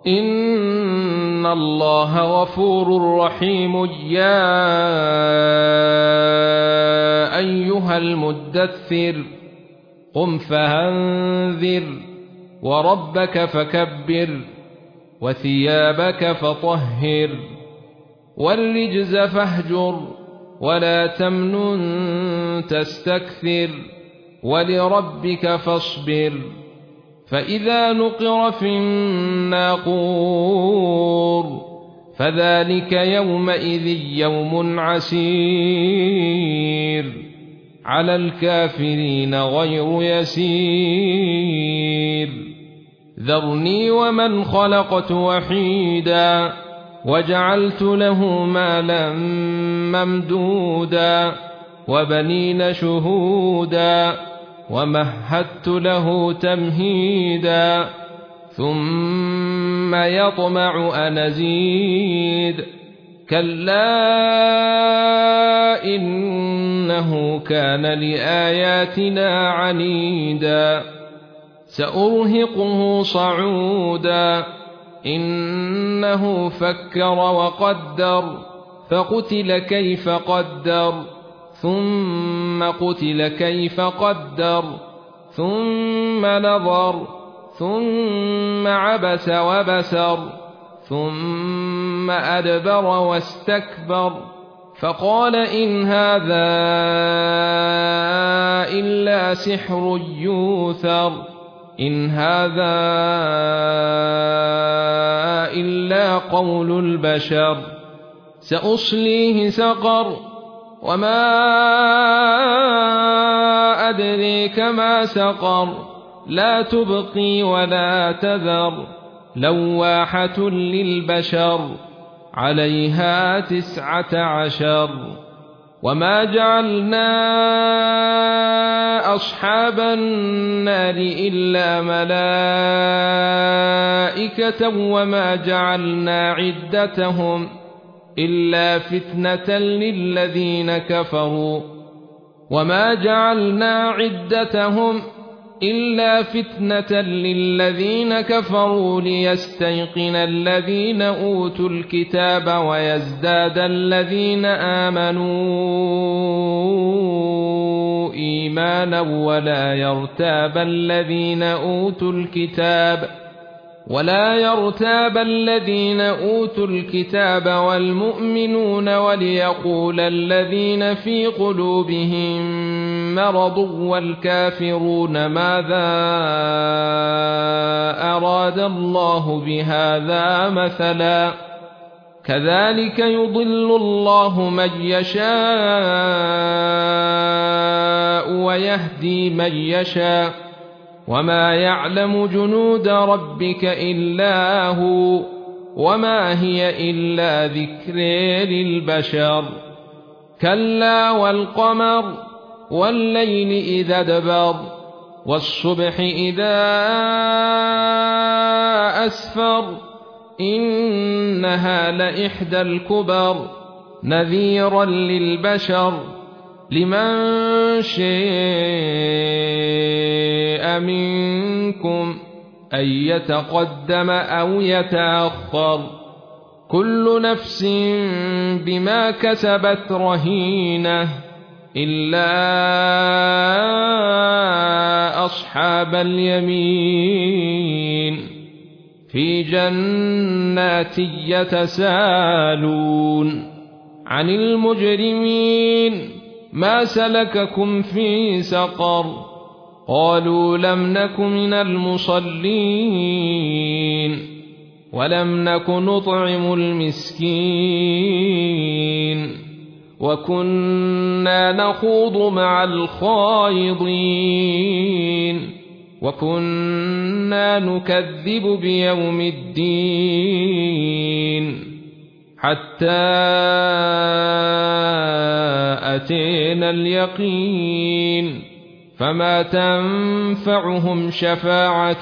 إن الله غفور رحيم. يا أيها المدثر قم فأنذر وربك فكبر وثيابك فطهر والرجز فاهجر ولا تمنن تستكثر ولربك فاصبر. فإذا نقر في الناقور فذلك يومئذ يوم عسير على الكافرين غير يسير. ذرني ومن خلقت وحيدا وجعلت له مالا ممدودا وبنين شهودا ومهدت له تمهيدا ثم يطمع أن أزيد كلا إنه كان لآياتنا عنيدا سأرهقه صعودا إنه فكر وقدر فقتل كيف قدر ثم قتل كيف قدر ثم نظر ثم عبس وبسر ثم أدبر واستكبر فقال إن هذا إلا سحر يوثر إن هذا إلا قول البشر سأصليه سقر وما أدريك ما سقر لا تبقي ولا تذر لواحة للبشر عليها 19 وما جعلنا أصحاب النار إلا ملائكة وما جعلنا عدتهم إلا فتنة للذين كفروا وما جعلنا عدتهم إلا فتنة للذين كفروا ليستيقن الذين أوتوا الكتاب ويزداد الذين آمنوا إيمانا ولا يرتاب الذين أوتوا الكتاب والمؤمنون وليقول الذين في قلوبهم مرض والكافرون ماذا أراد الله بهذا مثلا كذلك يضل الله من يشاء ويهدي من يشاء وما يعلم جنود ربك إلا هو وما هي إلا ذكر للبشر كلا والقمر والليل إذا ادبر والصبح إذا أسفر إنها لإحدى الكبر نذيرا للبشر لمن شاء منكم أن يتقدم أو يتأخر كل نفس بما كسبت رهينة إلا أصحاب اليمين في جنات يتساءلون عن المجرمين ما سلككم في سقر قالوا لم نك من المصلين ولم نك نطعم المسكين وكنا نخوض مع الخائضين وكنا نكذب بيوم الدين حتى أتينا اليقين فما تنفعهم شفاعة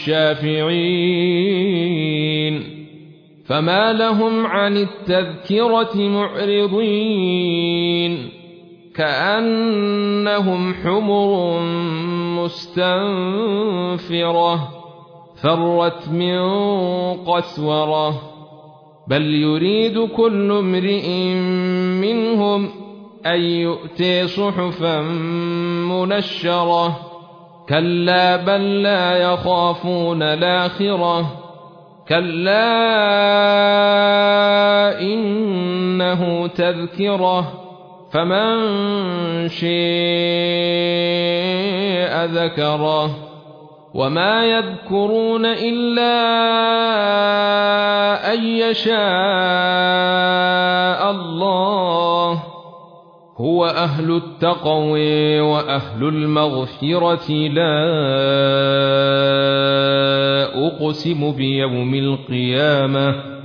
الشافعين فما لهم عن التذكرة معرضين كأنهم حمر مستنفرة فرت من قسورة بل يريد كل امرئ منهم أن يؤتي صحفا منشرة كلا بل لا يخافون الآخرة كلا إنه تذكرة فمن شاء ذكره وما يذكرون إلا أن يشاء الله هو أهل التقوى وأهل المغفرة لا أقسم بيوم القيامة